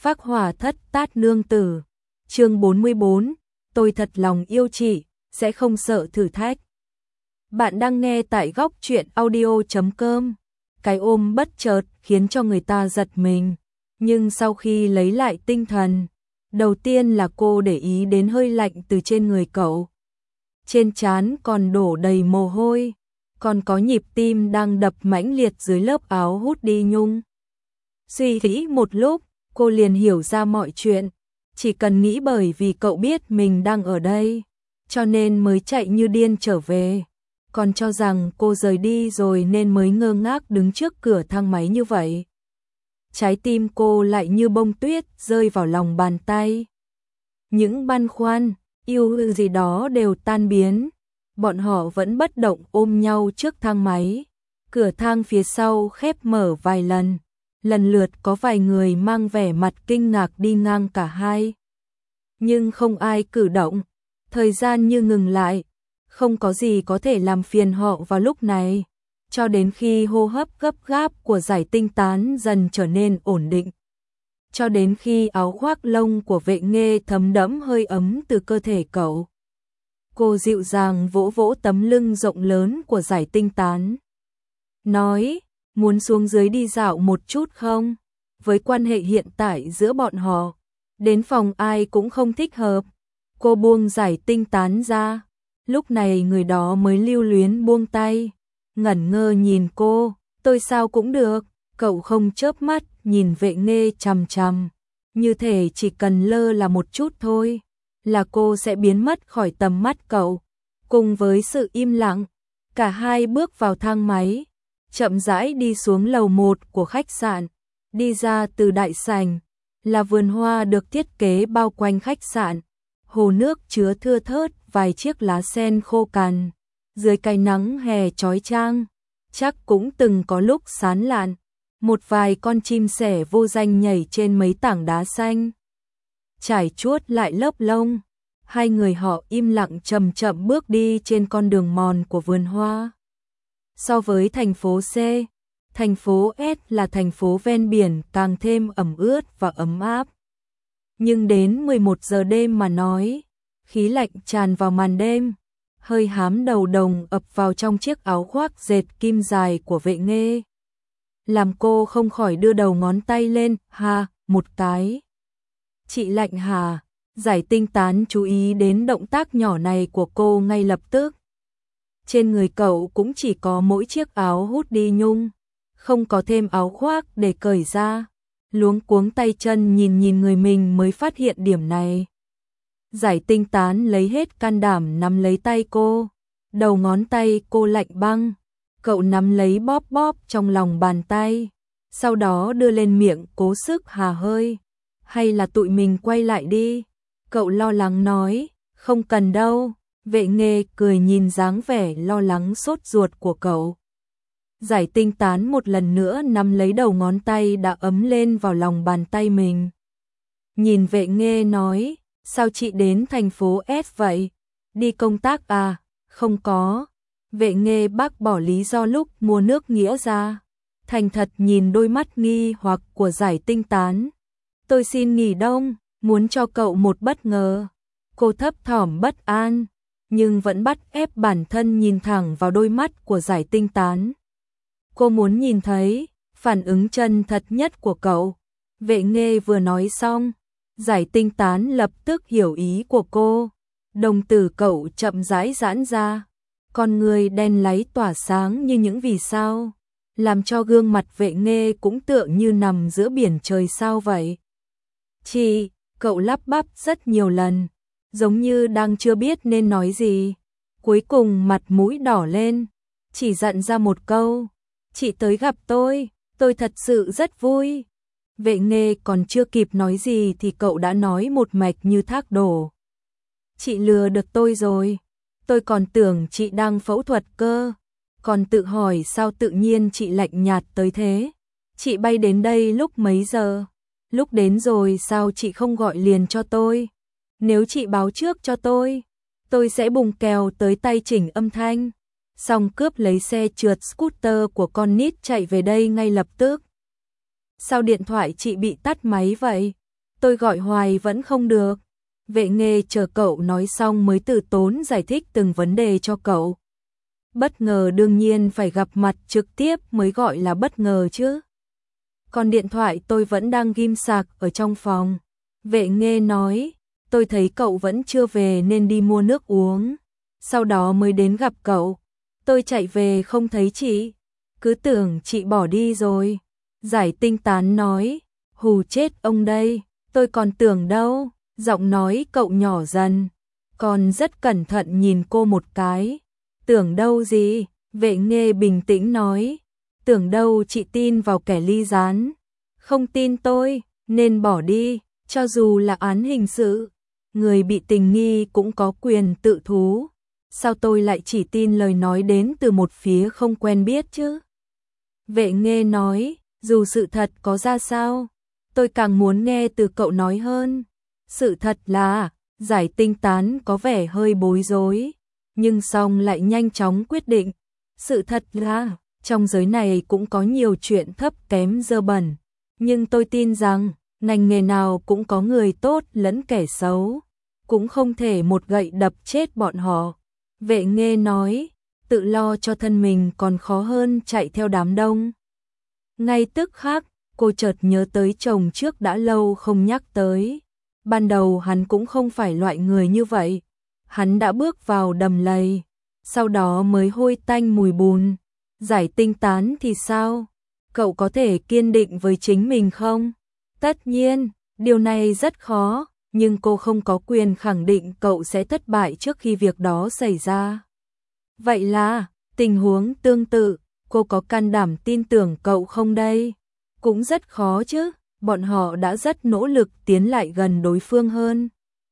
Phác Hỏa Thất Tát Nương Tử. Chương 44, tôi thật lòng yêu chị, sẽ không sợ thử thách. Bạn đang nghe tại góc truyện audio.com. Cái ôm bất chợt khiến cho người ta giật mình, nhưng sau khi lấy lại tinh thần, đầu tiên là cô để ý đến hơi lạnh từ trên người cậu. Trên trán còn đổ đầy mồ hôi, còn có nhịp tim đang đập mãnh liệt dưới lớp áo hút đi nhung. Suy nghĩ một lúc, cô liền hiểu ra mọi chuyện, chỉ cần nghĩ bởi vì cậu biết mình đang ở đây, cho nên mới chạy như điên trở về, còn cho rằng cô rời đi rồi nên mới ngơ ngác đứng trước cửa thang máy như vậy. Trái tim cô lại như bông tuyết rơi vào lòng bàn tay. Những băn khoăn, yêu gì đó đều tan biến, bọn họ vẫn bất động ôm nhau trước thang máy. Cửa thang phía sau khép mở vài lần, lần lượt có vài người mang vẻ mặt kinh ngạc đi ngang cả hai. Nhưng không ai cử động, thời gian như ngừng lại, không có gì có thể làm phiền họ vào lúc này, cho đến khi hô hấp gấp gáp của Giải Tinh Tán dần trở nên ổn định. Cho đến khi áo khoác lông của Vệ Nghê thấm đẫm hơi ấm từ cơ thể cậu. Cô dịu dàng vỗ vỗ tấm lưng rộng lớn của Giải Tinh Tán. Nói, muốn xuống dưới đi dạo một chút không? Với quan hệ hiện tại giữa bọn họ, đến phòng ai cũng không thích hợp. Cô buông Giải Tinh Tán ra. Lúc này người đó mới lưu luyến buông tay, ngẩn ngơ nhìn cô. Tôi sao cũng được. Cậu không chớp mắt nhìn Vệ Nghê chằm chằm, như thể chỉ cần lơ là một chút thôi là cô sẽ biến mất khỏi tầm mắt cậu. Cùng với sự im lặng, cả hai bước vào thang máy, chậm rãi đi xuống lầu 1 của khách sạn. Đi ra từ đại sảnh là vườn hoa được thiết kế bao quanh khách sạn, hồ nước chứa thưa thớt vài chiếc lá sen khô cằn dưới cái nắng hè chói chang, chắc cũng từng có lúc sán lạn. Một vài con chim sẻ vô danh nhảy trên mấy tảng đá xanh, trải chuốt lại lớp lông. Hai người họ im lặng chậm chậm bước đi trên con đường mòn của vườn hoa. So với thành phố C, thành phố S là thành phố ven biển càng thêm ẩm ướt và ấm áp. Nhưng đến 11 giờ đêm mà nói, khí lạnh tràn vào màn đêm, hơi hám đầu đồng ập vào trong chiếc áo khoác dệt kim dài của Vệ Nghê, làm cô không khỏi đưa đầu ngón tay lên, một cái. Chị lạnh hả? Giải Tinh Tán chú ý đến động tác nhỏ này của cô ngay lập tức. Trên người cậu cũng chỉ có mỗi chiếc áo hút đi nhung, không có thêm áo khoác để cởi ra. Luống cuống tay chân nhìn người mình mới phát hiện điểm này. Giải Tinh Tán lấy hết can đảm nắm lấy tay cô, đầu ngón tay cô lạnh băng. Cậu nắm lấy bóp bóp trong lòng bàn tay, sau đó đưa lên miệng cố sức hà hơi. Hay là tụi mình quay lại đi? Cậu lo lắng nói, không cần đâu. Vệ Nghê cười nhìn dáng vẻ lo lắng sốt ruột của cậu. Giải Tinh Tán một lần nữa nắm lấy đầu ngón tay đã ấm lên vào lòng bàn tay mình. Nhìn Vệ Nghê nói, sao chị đến thành phố S vậy? Đi công tác à? Không có. Vệ Nghê bác bỏ lý do lúc mua nước nghĩa ra, thành thật nhìn đôi mắt nghi hoặc của Giải Tinh Tán. Tôi xin nghỉ đông, muốn cho cậu một bất ngờ. Cô thấp thỏm bất an, nhưng vẫn bắt ép bản thân nhìn thẳng vào đôi mắt của Giải Tinh Tán. Cô muốn nhìn thấy phản ứng chân thật nhất của cậu. Vệ Nghê vừa nói xong, Giải Tinh Tán lập tức hiểu ý của cô. Đồng tử cậu chậm rãi giãn ra, con người đen láy tỏa sáng như những vì sao, làm cho gương mặt Vệ Nghê cũng tựa như nằm giữa biển trời sao vậy. Chị, cậu lắp bắp rất nhiều lần, giống như đang chưa biết nên nói gì. Cuối cùng mặt mũi đỏ lên, chỉ dặn ra một câu, chị tới gặp tôi thật sự rất vui. Vệ Nghê còn chưa kịp nói gì thì cậu đã nói một mạch như thác đổ. Chị lừa được tôi rồi. Tôi còn tưởng chị đang phẫu thuật cơ, còn tự hỏi sao tự nhiên chị lạnh nhạt tới thế. Chị bay đến đây lúc mấy giờ? Lúc đến rồi sao chị không gọi liền cho tôi? Nếu chị báo trước cho tôi sẽ bùng kèo tới tay chỉnh âm thanh. Xong cướp lấy xe trượt scooter của con nít chạy về đây ngay lập tức. Sao điện thoại chị bị tắt máy vậy? Tôi gọi hoài vẫn không được. Vệ Nghê chờ cậu nói xong mới từ tốn giải thích từng vấn đề cho cậu. Bất ngờ đương nhiên phải gặp mặt trực tiếp mới gọi là bất ngờ chứ. Còn điện thoại tôi vẫn đang ghim sạc ở trong phòng. Vệ Nghê nói, tôi thấy cậu vẫn chưa về nên đi mua nước uống. Sau đó mới đến gặp cậu. Tôi chạy về không thấy chị. Cứ tưởng chị bỏ đi rồi. Giải Tinh Tán nói, hù chết ông đây. Tôi còn tưởng đâu. Giọng nói cậu nhỏ dần. Còn rất cẩn thận nhìn cô một cái. Tưởng đâu gì? Vệ Nghê bình tĩnh nói. Tưởng đâu chị tin vào kẻ ly gián. Không tin tôi, nên bỏ đi. Cho dù là án hình sự, người bị tình nghi cũng có quyền tự thú. Sao tôi lại chỉ tin lời nói đến từ một phía không quen biết chứ? Vệ Nghê nói, dù sự thật có ra sao, tôi càng muốn nghe từ cậu nói hơn. Sự thật là, Giải Tinh Tán có vẻ hơi bối rối, nhưng xong lại nhanh chóng quyết định. Sự thật là, trong giới này cũng có nhiều chuyện thấp kém dơ bẩn, nhưng tôi tin rằng, ngành nghề nào cũng có người tốt lẫn kẻ xấu, cũng không thể một gậy đập chết bọn họ. Vệ Nghê nói, tự lo cho thân mình còn khó hơn chạy theo đám đông. Ngay tức khắc, cô chợt nhớ tới chồng trước đã lâu không nhắc tới. Ban đầu hắn cũng không phải loại người như vậy. Hắn đã bước vào đầm lầy, sau đó mới hôi tanh mùi bùn. Giải Tinh Tán thì sao? Cậu có thể kiên định với chính mình không? Tất nhiên, điều này rất khó, nhưng cô không có quyền khẳng định cậu sẽ thất bại trước khi việc đó xảy ra. Vậy là, tình huống tương tự, cô có can đảm tin tưởng cậu không đây? Cũng rất khó chứ, bọn họ đã rất nỗ lực tiến lại gần đối phương hơn.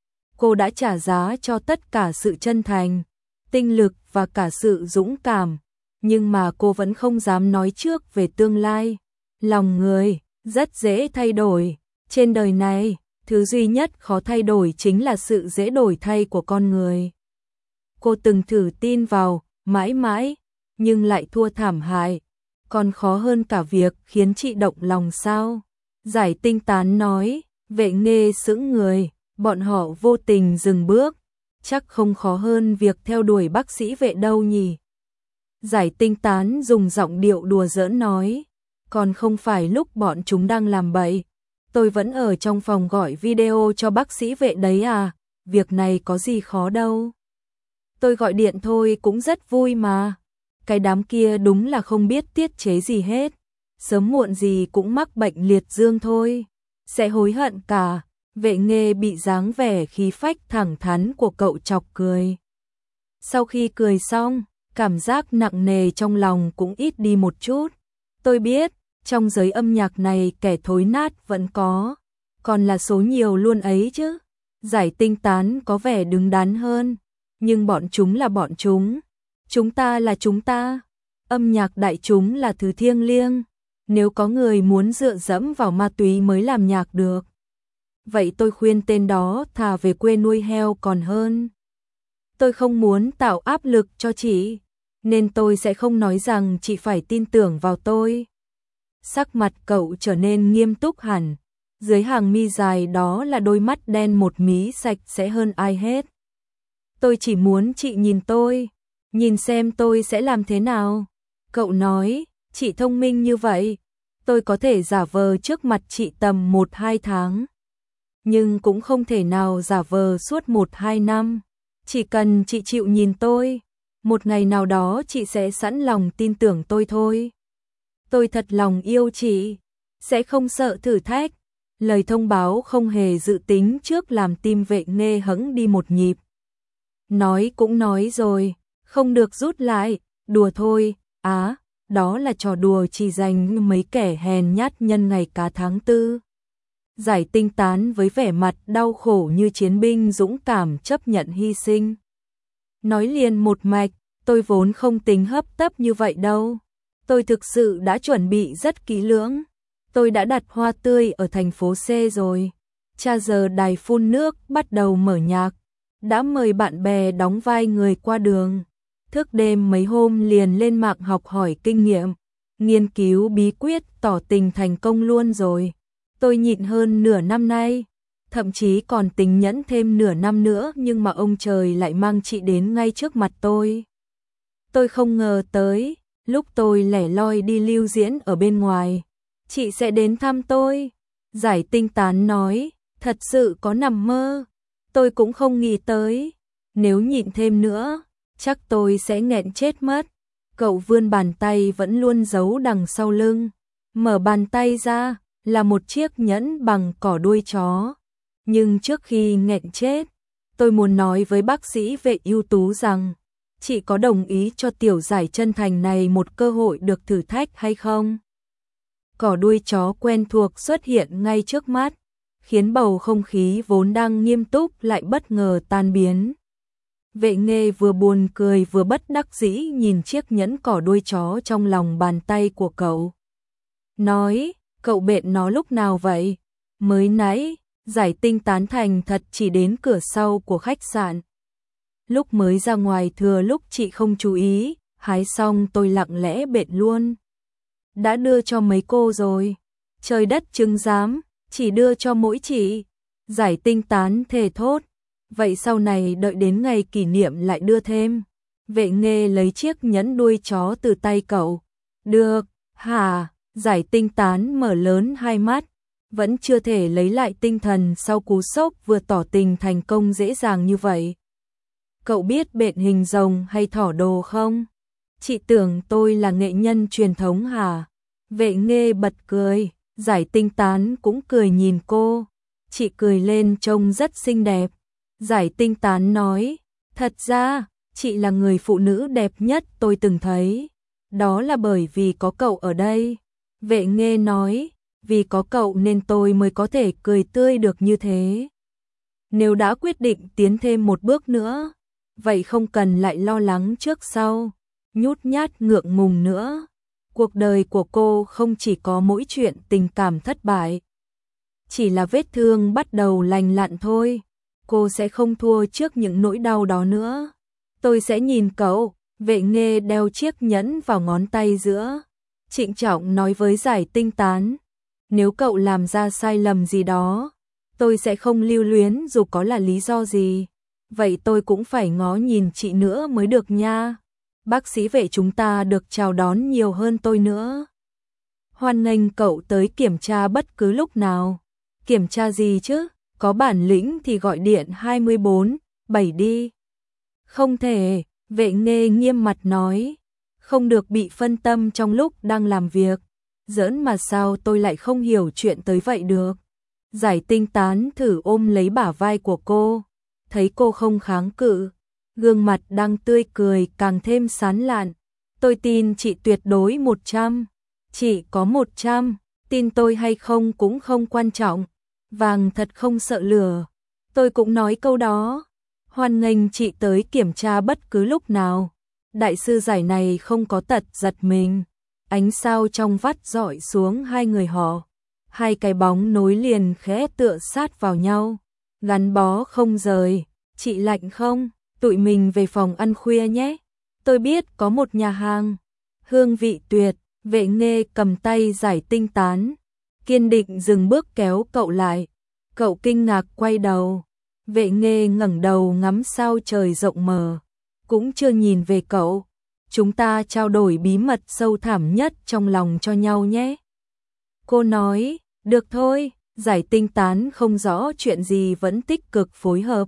Cô đã trả giá cho tất cả sự chân thành, tinh lực và cả sự dũng cảm, nhưng mà cô vẫn không dám nói trước về tương lai. Lòng người rất dễ thay đổi, trên đời này, thứ duy nhất khó thay đổi chính là sự dễ đổi thay của con người. Cô từng thử tin vào mãi mãi, nhưng lại thua thảm hại, còn khó hơn cả việc khiến chị động lòng sao? Giải Tinh Tán nói. Vệ Nghê sững người, bọn họ vô tình dừng bước, chắc không khó hơn việc theo đuổi bác sĩ Vệ đâu nhỉ? Giải Tinh Tán dùng giọng điệu đùa giỡn nói, còn không phải lúc bọn chúng đang làm bậy, tôi vẫn ở trong phòng gọi video cho bác sĩ Vệ đấy à, việc này có gì khó đâu. Tôi gọi điện thôi cũng rất vui mà, cái đám kia đúng là không biết tiết chế gì hết, sớm muộn gì cũng mắc bệnh liệt dương thôi, sẽ hối hận cả. Vệ Nghê bị dáng vẻ khí phách thẳng thắn của cậu chọc cười. Sau khi cười xong, cảm giác nặng nề trong lòng cũng ít đi một chút. Tôi biết, trong giới âm nhạc này kẻ thối nát vẫn có, còn là số nhiều luôn ấy chứ. Giải Tinh Tán có vẻ đứng đắn hơn, nhưng bọn chúng là bọn chúng ta là chúng ta. Âm nhạc đại chúng là thứ thiêng liêng, nếu có người muốn dựa dẫm vào ma túy mới làm nhạc được, vậy tôi khuyên tên đó thà về quê nuôi heo còn hơn. Tôi không muốn tạo áp lực cho chị, nên tôi sẽ không nói rằng chị phải tin tưởng vào tôi. Sắc mặt cậu trở nên nghiêm túc hẳn, dưới hàng mi dài đó là đôi mắt đen một mí sạch sẽ hơn ai hết. Tôi chỉ muốn chị nhìn tôi, nhìn xem tôi sẽ làm thế nào. Cậu nói, chị thông minh như vậy, tôi có thể giả vờ trước mặt chị tầm 1-2 tháng. Nhưng cũng không thể nào giả vờ suốt 1-2 năm. Chỉ cần chị chịu nhìn tôi, một ngày nào đó chị sẽ sẵn lòng tin tưởng tôi thôi. Tôi thật lòng yêu chị, sẽ không sợ thử thách. Lời thông báo không hề dự tính trước làm tim Vệ Nghê hững đi một nhịp. Nói cũng nói rồi, không được rút lại, đùa thôi, đó là trò đùa chỉ dành mấy kẻ hèn nhát nhân ngày cá tháng tư. Giải Tinh Tán với vẻ mặt đau khổ như chiến binh dũng cảm chấp nhận hy sinh. Nói liền một mạch, tôi vốn không tính hấp tấp như vậy đâu. Tôi thực sự đã chuẩn bị rất kỹ lưỡng. Tôi đã đặt hoa tươi ở thành phố C rồi. Cha giờ đài phun nước bắt đầu mở nhạc. Đã mời bạn bè đóng vai người qua đường. Thức đêm mấy hôm liền lên mạng học hỏi kinh nghiệm. Nghiên cứu bí quyết tỏ tình thành công luôn rồi. Tôi nhịn hơn nửa năm nay, thậm chí còn tính nhẫn thêm nửa năm nữa, nhưng mà ông trời lại mang chị đến ngay trước mặt tôi. Tôi không ngờ tới, lúc tôi lẻ loi đi lưu diễn ở bên ngoài, chị sẽ đến thăm tôi. Giải Tinh Tán nói, thật sự có nằm mơ, tôi cũng không nghĩ tới, nếu nhịn thêm nữa, chắc tôi sẽ nghẹn chết mất. Cậu vươn bàn tay vẫn luôn giấu đằng sau lưng, mở bàn tay ra, là một chiếc nhẫn bằng cỏ đuôi chó. Nhưng trước khi nghẹn chết, tôi muốn nói với bác sĩ vệ ưu tú rằng, chị có đồng ý cho tiểu Giải chân thành này một cơ hội được thử thách hay không? Cỏ đuôi chó quen thuộc xuất hiện ngay trước mắt, khiến bầu không khí vốn đang nghiêm túc lại bất ngờ tan biến. Vệ Nghê vừa buồn cười vừa bất đắc dĩ nhìn chiếc nhẫn cỏ đuôi chó trong lòng bàn tay của cậu. Nói, cậu bện nó lúc nào vậy? Mới nãy, Giải Tinh tán thành thật chỉ đến cửa sau của khách sạn. Lúc mới ra ngoài thừa lúc chị không chú ý, hái xong tôi lặng lẽ bện luôn. Đã đưa cho mấy cô rồi. Trời đất chứng giám, chỉ đưa cho mỗi chị. Giải Tinh tán thề thốt. Vậy sau này đợi đến ngày kỷ niệm lại đưa thêm. Vệ Nghê lấy chiếc nhẫn đuôi chó từ tay cậu. Được, hả? Giải Tinh tán mở lớn hai mắt. Vẫn chưa thể lấy lại tinh thần sau cú sốc vừa tỏ tình thành công dễ dàng như vậy. Cậu biết bện hình rồng hay thỏ đồ không? Chị tưởng tôi là nghệ nhân truyền thống hả? Vệ Nghê bật cười, Giải Tinh tán cũng cười nhìn cô. Chị cười lên trông rất xinh đẹp. Giải Tinh tán nói, thật ra, chị là người phụ nữ đẹp nhất tôi từng thấy. Đó là bởi vì có cậu ở đây. Vệ Nghê nói, vì có cậu nên tôi mới có thể cười tươi được như thế. Nếu đã quyết định tiến thêm một bước nữa, vậy không cần lại lo lắng trước sau, nhút nhát ngượng ngùng nữa. Cuộc đời của cô không chỉ có mỗi chuyện tình cảm thất bại, chỉ là vết thương bắt đầu lành lặn thôi. Cô sẽ không thua trước những nỗi đau đó nữa. Tôi sẽ nhìn cậu. Vệ Nghê đeo chiếc nhẫn vào ngón tay giữa, trịnh trọng nói với Giải Tinh tán. Nếu cậu làm ra sai lầm gì đó, tôi sẽ không lưu luyến dù có là lý do gì. Vậy tôi cũng phải ngó nhìn chị nữa mới được nha. Bác sĩ Vệ chúng ta được chào đón nhiều hơn tôi nữa. Hoan nghênh cậu tới kiểm tra bất cứ lúc nào. Kiểm tra gì chứ? Có bản lĩnh thì gọi điện 24/7 đi. Không thể, Vệ Nghê nghiêm mặt nói. Không được bị phân tâm trong lúc đang làm việc. Giỡn mà sao tôi lại không hiểu chuyện tới vậy được. Giải Tinh tán thử ôm lấy bả vai của cô. Thấy cô không kháng cự, gương mặt đang tươi cười càng thêm sán lạn. Tôi tin chị tuyệt đối 100. Chị có 100, tin tôi hay không cũng không quan trọng. Vàng thật không sợ lửa. Tôi cũng nói câu đó. Hoan nghênh chị tới kiểm tra bất cứ lúc nào. Đại sư Giải này không có tật giật mình. Ánh sao trong vắt rọi xuống hai người họ. Hai cái bóng nối liền khẽ tựa sát vào nhau. Gắn bó không rời. Chị lạnh không? Tụi mình về phòng ăn khuya nhé. Tôi biết có một nhà hàng. Hương vị tuyệt. Vệ Nghê cầm tay Giải Tinh tán. Kiên định dừng bước kéo cậu lại. Cậu kinh ngạc quay đầu. Vệ Nghê ngẩng đầu ngắm sao trời rộng mở. Cũng chưa nhìn về cậu. Chúng ta trao đổi bí mật sâu thẳm nhất trong lòng cho nhau nhé. Cô nói, được thôi. Giải Tinh tán không rõ chuyện gì vẫn tích cực phối hợp.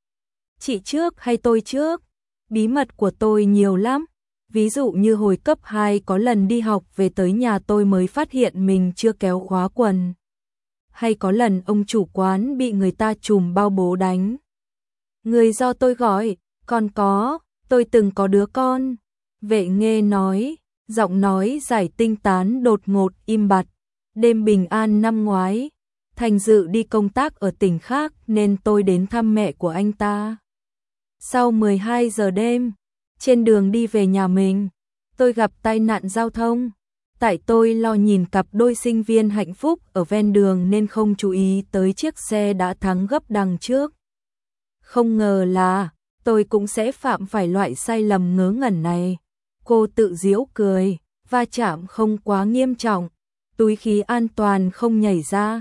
Chị trước hay tôi trước? Bí mật của tôi nhiều lắm. Ví dụ như hồi cấp 2 có lần đi học về tới nhà tôi mới phát hiện mình chưa kéo khóa quần. Hay có lần ông chủ quán bị người ta trùm bao bố đánh. Người do tôi gọi, còn có, tôi từng có đứa con. Vệ Nghê nói, giọng nói Giải Tinh tán đột ngột im bặt. Đêm bình an năm ngoái, Thành Dự đi công tác ở tỉnh khác nên tôi đến thăm mẹ của anh ta. Sau 12 giờ đêm, trên đường đi về nhà mình, tôi gặp tai nạn giao thông. Tại tôi lo nhìn cặp đôi sinh viên hạnh phúc ở ven đường nên không chú ý tới chiếc xe đã thắng gấp đằng trước. Không ngờ là tôi cũng sẽ phạm phải loại sai lầm ngớ ngẩn này. Cô tự giễu cười, va chạm không quá nghiêm trọng, túi khí an toàn không nhảy ra.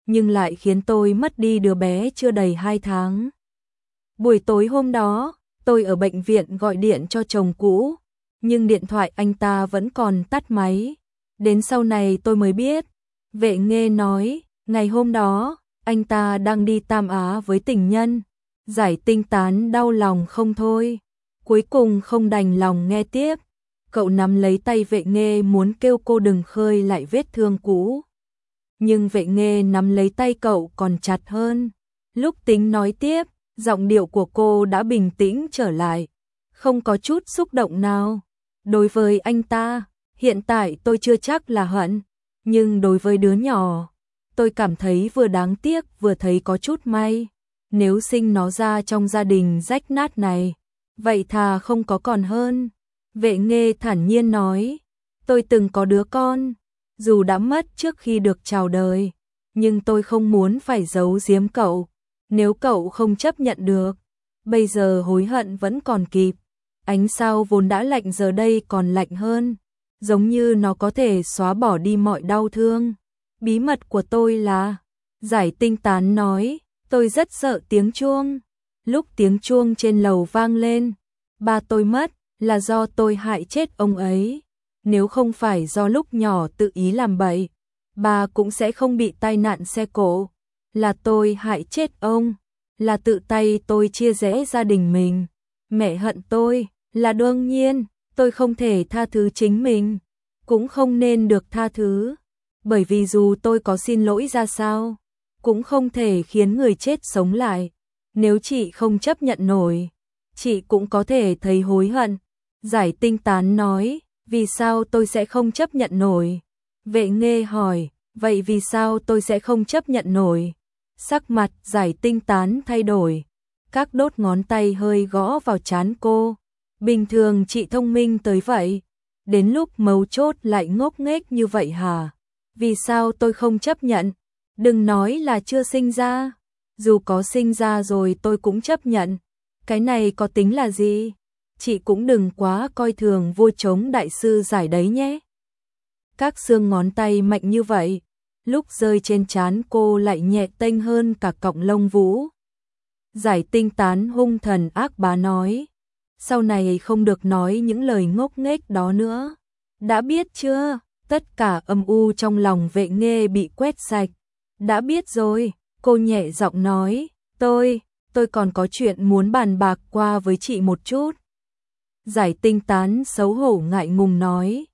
nhưng lại khiến tôi mất đi đứa bé chưa đầy 2 tháng. Buổi tối hôm đó, tôi ở bệnh viện gọi điện cho chồng cũ, nhưng điện thoại anh ta vẫn còn tắt máy. Đến sau này tôi mới biết, Vệ Nghê nói, ngày hôm đó, anh ta đang đi Tam Á với tình nhân. Giải Tinh Tán đau lòng không thôi, cuối cùng không đành lòng nghe tiếp. Cậu nắm lấy tay Vệ Nghê muốn kêu cô đừng khơi lại vết thương cũ. Nhưng Vệ Nghê nắm lấy tay cậu còn chặt hơn. Lúc tính nói tiếp, giọng điệu của cô đã bình tĩnh trở lại, không có chút xúc động nào. Đối với anh ta, hiện tại tôi chưa chắc là hận, nhưng đối với đứa nhỏ, tôi cảm thấy vừa đáng tiếc vừa thấy có chút may. Nếu sinh nó ra trong gia đình rách nát này, vậy thà không có còn hơn. Vệ Nghê thản nhiên nói, tôi từng có đứa con, dù đã mất trước khi được chào đời, nhưng tôi không muốn phải giấu giếm cậu. Nếu cậu không chấp nhận được, bây giờ hối hận vẫn còn kịp. Ánh sao vốn đã lạnh giờ đây còn lạnh hơn, giống như nó có thể xóa bỏ đi mọi đau thương. Bí mật của tôi là, Giải Tinh Tán nói, tôi rất sợ tiếng chuông. Lúc tiếng chuông trên lầu vang lên, ba tôi mất, là do tôi hại chết ông ấy. Nếu không phải do lúc nhỏ tự ý làm bậy, ba cũng sẽ không bị tai nạn xe cộ. Là tôi hại chết ông, là tự tay tôi chia rẽ gia đình mình. Mẹ hận tôi, là đương nhiên, tôi không thể tha thứ chính mình, cũng không nên được tha thứ. Bởi vì dù tôi có xin lỗi ra sao, cũng không thể khiến người chết sống lại. Nếu chị không chấp nhận nổi, chị cũng có thể thấy hối hận. Giải Tinh Tán nói, vì sao tôi sẽ không chấp nhận nổi? Vệ Nghê hỏi, vậy vì sao tôi sẽ không chấp nhận nổi? Sắc mặt Giải Tinh Tán thay đổi, các đốt ngón tay hơi gõ vào trán cô. Bình thường chị thông minh tới vậy, đến lúc mấu chốt lại ngốc nghếch như vậy hả? Vì sao tôi không chấp nhận? Đừng nói là chưa sinh ra, dù có sinh ra rồi tôi cũng chấp nhận. Cái này có tính là gì? Chị cũng đừng quá coi thường Vua Trống đại sư Giải đấy nhé. Các xương ngón tay mạnh như vậy, lúc rơi trên trán cô lại nhẹ tênh hơn cả cọng lông vũ. Giải Tinh Tán hung thần ác bá nói, sau này không được nói những lời ngốc nghếch đó nữa. Đã biết chưa? Tất cả âm u trong lòng Vệ Nghê bị quét sạch. Đã biết rồi, cô nhẹ giọng nói, tôi còn có chuyện muốn bàn bạc qua với chị một chút. Giải Tinh Tán xấu hổ ngại ngùng nói,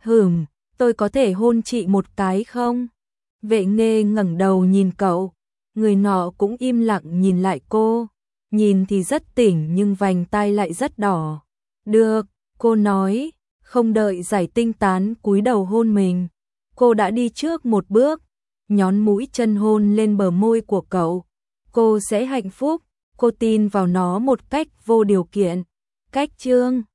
tôi có thể hôn chị một cái không? Vệ Nghê ngẩng đầu nhìn cậu, người nọ cũng im lặng nhìn lại cô, nhìn thì rất tỉnh nhưng vành tai lại rất đỏ. Được, cô nói, không đợi Giải Tinh Tán cúi đầu hôn mình, cô đã đi trước một bước, nhón mũi chân hôn lên bờ môi của cậu. Cô sẽ hạnh phúc, cô tin vào nó một cách vô điều kiện. Cách chương